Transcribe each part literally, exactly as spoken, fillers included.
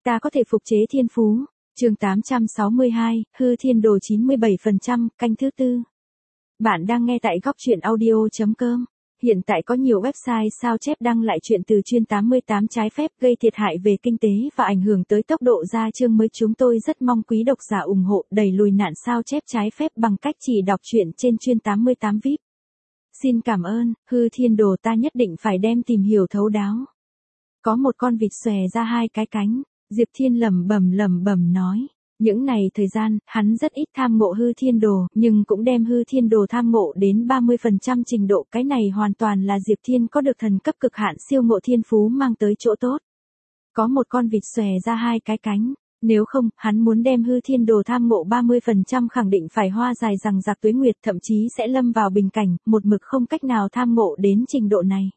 Ta có thể phục chế thiên phú. Chương tám trăm sáu mươi hai, hư thiên đồ chín mươi bảy phần trăm, canh thứ tư. Bạn đang nghe tại góc truyện audio chấm com. Hiện tại có nhiều website sao chép đăng lại chuyện từ chuyên tám mươi tám trái phép gây thiệt hại về kinh tế và ảnh hưởng tới tốc độ ra chương mới. Chúng tôi rất mong quý độc giả ủng hộ đẩy lùi nạn sao chép trái phép bằng cách chỉ đọc truyện trên chuyên tám mươi tám vi ai pi. Xin cảm ơn, hư thiên đồ ta nhất định phải đem tìm hiểu thấu đáo. Có một con vịt xòe ra hai cái cánh, Diệp Thiên lẩm bẩm lẩm bẩm nói. Những này thời gian, hắn rất ít tham ngộ hư thiên đồ, nhưng cũng đem hư thiên đồ tham ngộ đến ba mươi phần trăm trình độ. Cái này hoàn toàn là Diệp Thiên có được thần cấp cực hạn siêu ngộ thiên phú mang tới chỗ tốt. Có một con vịt xòe ra hai cái cánh, nếu không, hắn muốn đem hư thiên đồ tham ngộ ba mươi phần trăm khẳng định phải hoa dài rằng giặc tuế nguyệt, thậm chí sẽ lâm vào bình cảnh, một mực không cách nào tham ngộ đến trình độ này.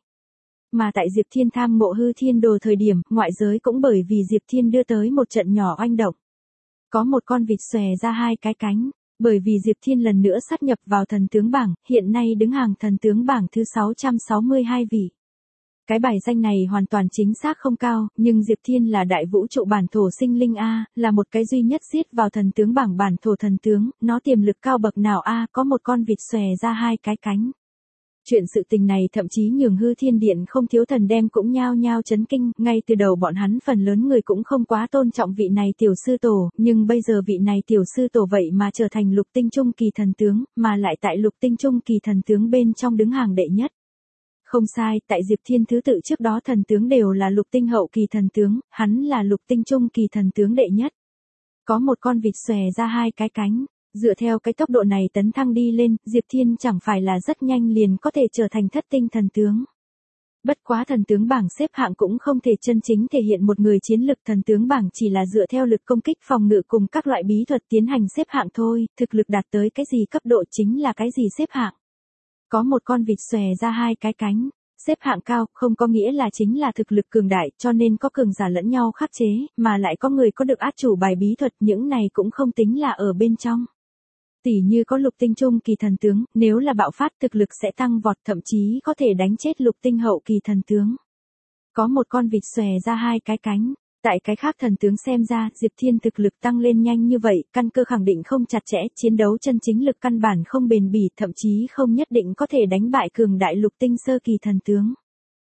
Mà tại Diệp Thiên tham ngộ hư thiên đồ thời điểm, ngoại giới cũng bởi vì Diệp Thiên đưa tới một trận nhỏ oanh động. Có một con vịt xòe ra hai cái cánh, bởi vì Diệp Thiên lần nữa sát nhập vào thần tướng bảng, hiện nay đứng hàng thần tướng bảng thứ sáu trăm sáu mươi hai vị. Cái bài danh này hoàn toàn chính xác không cao, nhưng Diệp Thiên là đại vũ trụ bản thổ sinh linh A, là một cái duy nhất giết vào thần tướng bảng bản thổ thần tướng, nó tiềm lực cao bậc nào A, có một con vịt xòe ra hai cái cánh. Chuyện sự tình này thậm chí nhường hư thiên điện không thiếu thần đem cũng nhao nhao chấn kinh, ngay từ đầu bọn hắn phần lớn người cũng không quá tôn trọng vị này tiểu sư tổ, nhưng bây giờ vị này tiểu sư tổ vậy mà trở thành lục tinh trung kỳ thần tướng, mà lại tại lục tinh trung kỳ thần tướng bên trong đứng hàng đệ nhất. Không sai, tại Diệp Thiên thứ tự trước đó thần tướng đều là lục tinh hậu kỳ thần tướng, hắn là lục tinh trung kỳ thần tướng đệ nhất. Có một con vịt xòe ra hai cái cánh. Dựa theo cái tốc độ này tấn thăng đi lên, Diệp Thiên chẳng phải là rất nhanh liền có thể trở thành thất tinh thần tướng. Bất quá thần tướng bảng xếp hạng cũng không thể chân chính thể hiện một người chiến lực, thần tướng bảng chỉ là dựa theo lực công kích phòng ngự cùng các loại bí thuật tiến hành xếp hạng thôi, thực lực đạt tới cái gì cấp độ chính là cái gì xếp hạng. Có một con vịt xòe ra hai cái cánh. Xếp hạng cao, không có nghĩa là chính là thực lực cường đại, cho nên có cường giả lẫn nhau khắc chế, mà lại có người có được át chủ bài bí thuật, những này cũng không tính là ở bên trong. Tỉ như có lục tinh trung kỳ thần tướng, nếu là bạo phát thực lực sẽ tăng vọt, thậm chí có thể đánh chết lục tinh hậu kỳ thần tướng. Có một con vịt xòe ra hai cái cánh. Tại cái khác thần tướng xem ra, Diệp Thiên thực lực tăng lên nhanh như vậy, căn cơ khẳng định không chặt chẽ, chiến đấu chân chính lực căn bản không bền bỉ, thậm chí không nhất định có thể đánh bại cường đại lục tinh sơ kỳ thần tướng.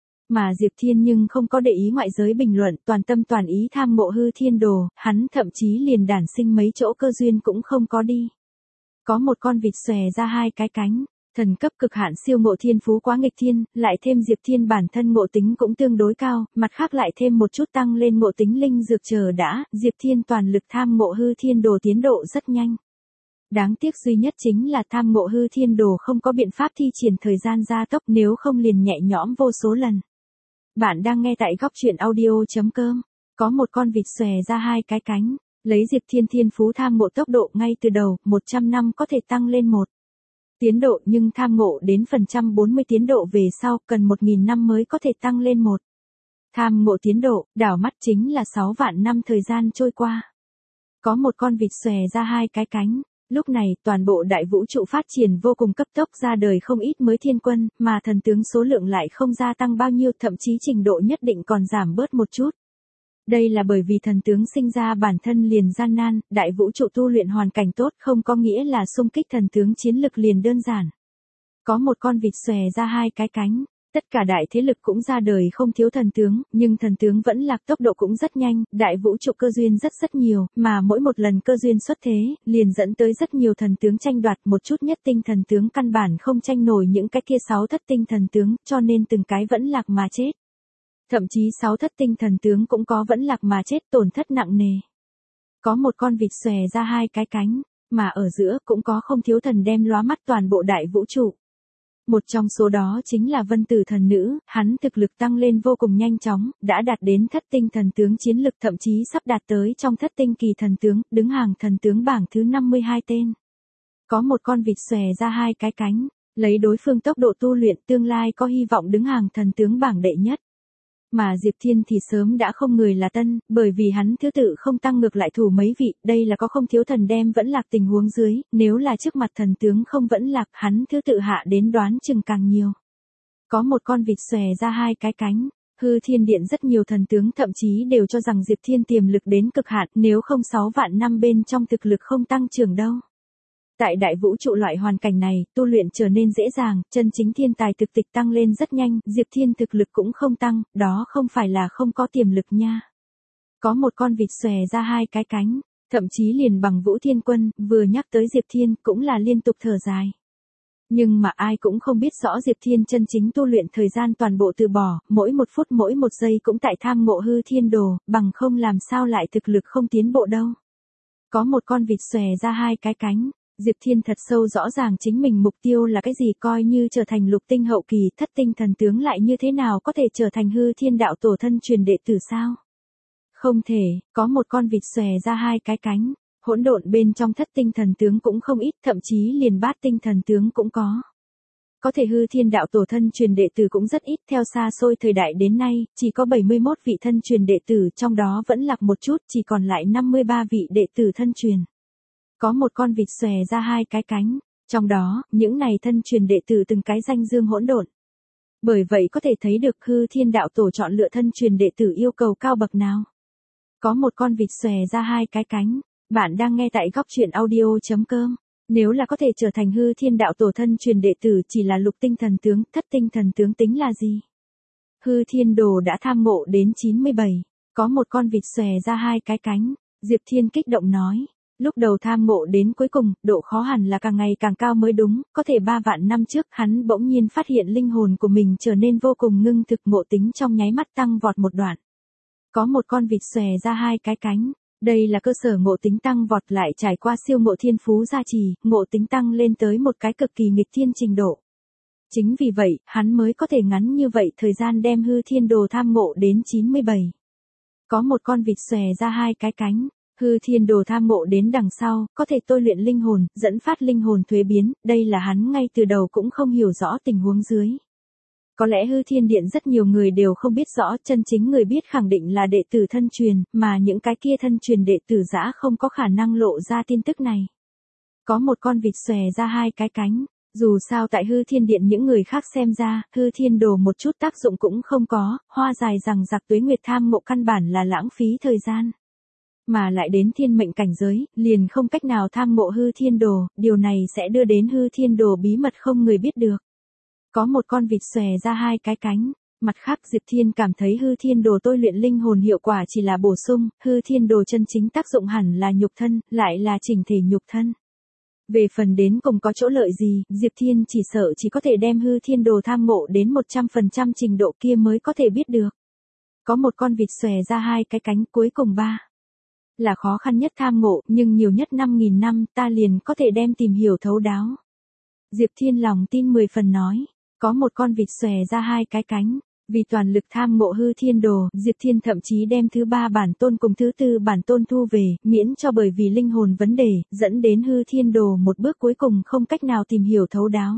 Mà Diệp Thiên nhưng không có để ý ngoại giới bình luận, toàn tâm toàn ý tham ngộ hư thiên đồ, hắn thậm chí liền đản sinh mấy chỗ cơ duyên cũng không có đi. Có một con vịt xòe ra hai cái cánh. Thần cấp cực hạn siêu ngộ thiên phú quá nghịch thiên, lại thêm Diệp Thiên bản thân ngộ tính cũng tương đối cao, mặt khác lại thêm một chút tăng lên ngộ tính linh dược chờ đã, Diệp Thiên toàn lực tham ngộ hư thiên đồ tiến độ rất nhanh. Đáng tiếc duy nhất chính là tham ngộ hư thiên đồ không có biện pháp thi triển thời gian gia tốc, nếu không liền nhẹ nhõm vô số lần. Bạn đang nghe tại góc truyện audio chấm com. Có một con vịt xòe ra hai cái cánh, lấy Diệp Thiên thiên phú tham ngộ tốc độ ngay từ đầu, một trăm năm có thể tăng lên một tiến độ, nhưng tham ngộ đến phần trăm bốn mươi tiến độ về sau, cần một nghìn năm mới có thể tăng lên một. Tham ngộ tiến độ, đảo mắt chính là sáu vạn năm thời gian trôi qua. Có một con vịt xòe ra hai cái cánh, lúc này toàn bộ đại vũ trụ phát triển vô cùng cấp tốc, ra đời không ít mới thiên quân, mà thần tướng số lượng lại không gia tăng bao nhiêu, thậm chí trình độ nhất định còn giảm bớt một chút. Đây là bởi vì thần tướng sinh ra bản thân liền gian nan, đại vũ trụ tu luyện hoàn cảnh tốt không có nghĩa là xung kích thần tướng chiến lực liền đơn giản. Có một con vịt xòe ra hai cái cánh, tất cả đại thế lực cũng ra đời không thiếu thần tướng, nhưng thần tướng vẫn lạc tốc độ cũng rất nhanh, đại vũ trụ cơ duyên rất rất nhiều, mà mỗi một lần cơ duyên xuất thế, liền dẫn tới rất nhiều thần tướng tranh đoạt, một chút nhất tinh thần tướng căn bản không tranh nổi những cái kia sáu thất tinh thần tướng, cho nên từng cái vẫn lạc mà chết. Thậm chí sáu thất tinh thần tướng cũng có vẫn lạc mà chết, tổn thất nặng nề. Có một con vịt xòe ra hai cái cánh, mà ở giữa cũng có không thiếu thần đem lóa mắt toàn bộ đại vũ trụ. Một trong số đó chính là Vân Tử thần nữ, hắn thực lực tăng lên vô cùng nhanh chóng, đã đạt đến thất tinh thần tướng chiến lực, thậm chí sắp đạt tới trong thất tinh kỳ thần tướng, đứng hàng thần tướng bảng thứ năm mươi hai tên. Có một con vịt xòe ra hai cái cánh, lấy đối phương tốc độ tu luyện tương lai có hy vọng đứng hàng thần tướng bảng đệ nhất. Mà Diệp Thiên thì sớm đã không người là tân, bởi vì hắn thứ tự không tăng ngược lại thủ mấy vị, đây là có không thiếu thần đem vẫn lạc tình huống dưới, nếu là trước mặt thần tướng không vẫn lạc, hắn thứ tự hạ đến đoán chừng càng nhiều. Có một con vịt xòe ra hai cái cánh, Hư Thiên Điện rất nhiều thần tướng thậm chí đều cho rằng Diệp Thiên tiềm lực đến cực hạn, nếu không sáu vạn năm bên trong thực lực không tăng trưởng đâu. Tại đại vũ trụ loại hoàn cảnh này, tu luyện trở nên dễ dàng, chân chính thiên tài thực tịch tăng lên rất nhanh, Diệp Thiên thực lực cũng không tăng, đó không phải là không có tiềm lực nha. Có một con vịt xòe ra hai cái cánh, thậm chí liền bằng Vũ Thiên Quân, vừa nhắc tới Diệp Thiên cũng là liên tục thở dài. Nhưng mà ai cũng không biết rõ Diệp Thiên chân chính tu luyện thời gian toàn bộ từ bỏ, mỗi một phút mỗi một giây cũng tại tham ngộ hư thiên đồ, bằng không làm sao lại thực lực không tiến bộ đâu. Có một con vịt xòe ra hai cái cánh, Diệp Thiên thật sâu rõ ràng chính mình mục tiêu là cái gì, coi như trở thành lục tinh hậu kỳ thất tinh thần tướng lại như thế nào có thể trở thành hư thiên đạo tổ thân truyền đệ tử sao? Không thể, có một con vịt xòe ra hai cái cánh, hỗn độn bên trong thất tinh thần tướng cũng không ít, thậm chí liền bát tinh thần tướng cũng có. Có thể hư thiên đạo tổ thân truyền đệ tử cũng rất ít, theo xa xôi thời đại đến nay, chỉ có bảy mươi mốt vị thân truyền đệ tử, trong đó vẫn lạc một chút, chỉ còn lại năm mươi ba vị đệ tử thân truyền. Có một con vịt xòe ra hai cái cánh, trong đó, những này thân truyền đệ tử từng cái danh dương hỗn độn. Bởi vậy có thể thấy được hư thiên đạo tổ chọn lựa thân truyền đệ tử yêu cầu cao bậc nào. Có một con vịt xòe ra hai cái cánh, bạn đang nghe tại góc truyện audio.com. Nếu là có thể trở thành hư thiên đạo tổ thân truyền đệ tử chỉ là lục tinh thần tướng, thất tinh thần tướng tính là gì? Hư thiên đồ đã tham ngộ đến chín mươi bảy, có một con vịt xòe ra hai cái cánh, Diệp Thiên kích động nói. Lúc đầu tham ngộ đến cuối cùng, độ khó hẳn là càng ngày càng cao mới đúng, có thể ba vạn năm trước hắn bỗng nhiên phát hiện linh hồn của mình trở nên vô cùng ngưng thực, ngộ tính trong nháy mắt tăng vọt một đoạn. Có một con vịt xòe ra hai cái cánh, đây là cơ sở ngộ tính tăng vọt lại trải qua siêu ngộ thiên phú gia trì, ngộ tính tăng lên tới một cái cực kỳ nghịch thiên trình độ. Chính vì vậy, hắn mới có thể ngắn như vậy thời gian đem hư thiên đồ tham ngộ đến chín mươi bảy. Có một con vịt xòe ra hai cái cánh. Hư thiên đồ tham ngộ đến đằng sau, có thể tôi luyện linh hồn, dẫn phát linh hồn thuế biến, đây là hắn ngay từ đầu cũng không hiểu rõ tình huống dưới. Có lẽ hư thiên điện rất nhiều người đều không biết rõ, chân chính người biết khẳng định là đệ tử thân truyền, mà những cái kia thân truyền đệ tử dã không có khả năng lộ ra tin tức này. Có một con vịt xòe ra hai cái cánh, dù sao tại hư thiên điện những người khác xem ra, hư thiên đồ một chút tác dụng cũng không có, hoa dài rằng giặc tuế nguyệt tham ngộ căn bản là lãng phí thời gian. Mà lại đến thiên mệnh cảnh giới, liền không cách nào tham ngộ hư thiên đồ, điều này sẽ đưa đến hư thiên đồ bí mật không người biết được. Có một con vịt xòe ra hai cái cánh, mặt khác Diệp Thiên cảm thấy hư thiên đồ tôi luyện linh hồn hiệu quả chỉ là bổ sung, hư thiên đồ chân chính tác dụng hẳn là nhục thân, lại là chỉnh thể nhục thân. Về phần đến cùng có chỗ lợi gì, Diệp Thiên chỉ sợ chỉ có thể đem hư thiên đồ tham ngộ đến một trăm phần trăm trình độ kia mới có thể biết được. Có một con vịt xòe ra hai cái cánh, cuối cùng ba. Là khó khăn nhất tham ngộ, nhưng nhiều nhất năm nghìn năm ta liền có thể đem tìm hiểu thấu đáo. Diệp Thiên lòng tin mười phần nói, có một con vịt xòe ra hai cái cánh, vì toàn lực tham ngộ hư thiên đồ, Diệp Thiên thậm chí đem thứ ba bản tôn cùng thứ tư bản tôn thu về, miễn cho bởi vì linh hồn vấn đề, dẫn đến hư thiên đồ một bước cuối cùng không cách nào tìm hiểu thấu đáo.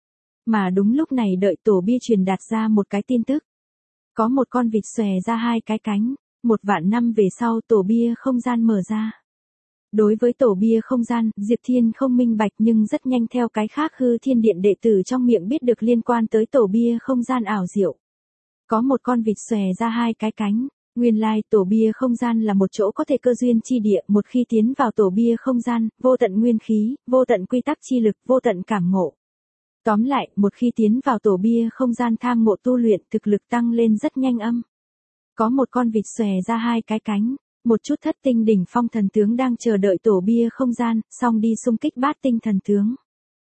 Mà đúng lúc này đợi tổ bia truyền đạt ra một cái tin tức. Có một con vịt xòe ra hai cái cánh. Một vạn năm về sau tổ bia không gian mở ra. Đối với tổ bia không gian, Diệp Thiên không minh bạch nhưng rất nhanh theo cái khác hư thiên điện đệ tử trong miệng biết được liên quan tới tổ bia không gian ảo diệu. Có một con vịt xòe ra hai cái cánh, nguyên lai tổ bia không gian là một chỗ có thể cơ duyên chi địa, một khi tiến vào tổ bia không gian, vô tận nguyên khí, vô tận quy tắc chi lực, vô tận cảm ngộ. Tóm lại, một khi tiến vào tổ bia không gian tham ngộ tu luyện thực lực tăng lên rất nhanh âm. Có một con vịt xòe ra hai cái cánh, một chút thất tinh đỉnh phong thần tướng đang chờ đợi tổ bia không gian, xong đi xung kích bát tinh thần tướng.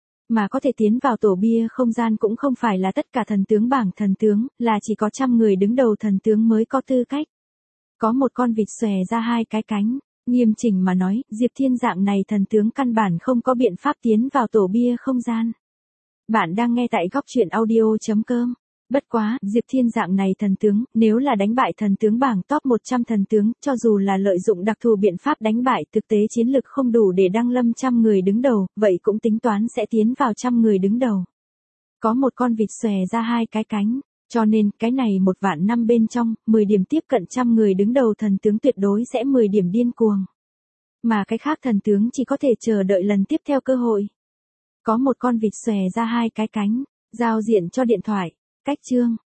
Mà có thể tiến vào tổ bia không gian cũng không phải là tất cả thần tướng bảng thần tướng, là chỉ có trăm người đứng đầu thần tướng mới có tư cách. Có một con vịt xòe ra hai cái cánh, nghiêm chỉnh mà nói, Diệp Thiên dạng này thần tướng căn bản không có biện pháp tiến vào tổ bia không gian. Bạn đang nghe tại góc truyện audio.com. Bất quá, Diệp Thiên dạng này thần tướng, nếu là đánh bại thần tướng bảng top một trăm thần tướng, cho dù là lợi dụng đặc thù biện pháp đánh bại, thực tế chiến lực không đủ để đăng lâm trăm người đứng đầu, vậy cũng tính toán sẽ tiến vào trăm người đứng đầu. Có một con vịt xòe ra hai cái cánh, cho nên, cái này một vạn năm bên trong, mười điểm tiếp cận trăm người đứng đầu thần tướng tuyệt đối sẽ mười điểm điên cuồng. Mà cái khác thần tướng chỉ có thể chờ đợi lần tiếp theo cơ hội. Có một con vịt xòe ra hai cái cánh, giao diện cho điện thoại. Cách chương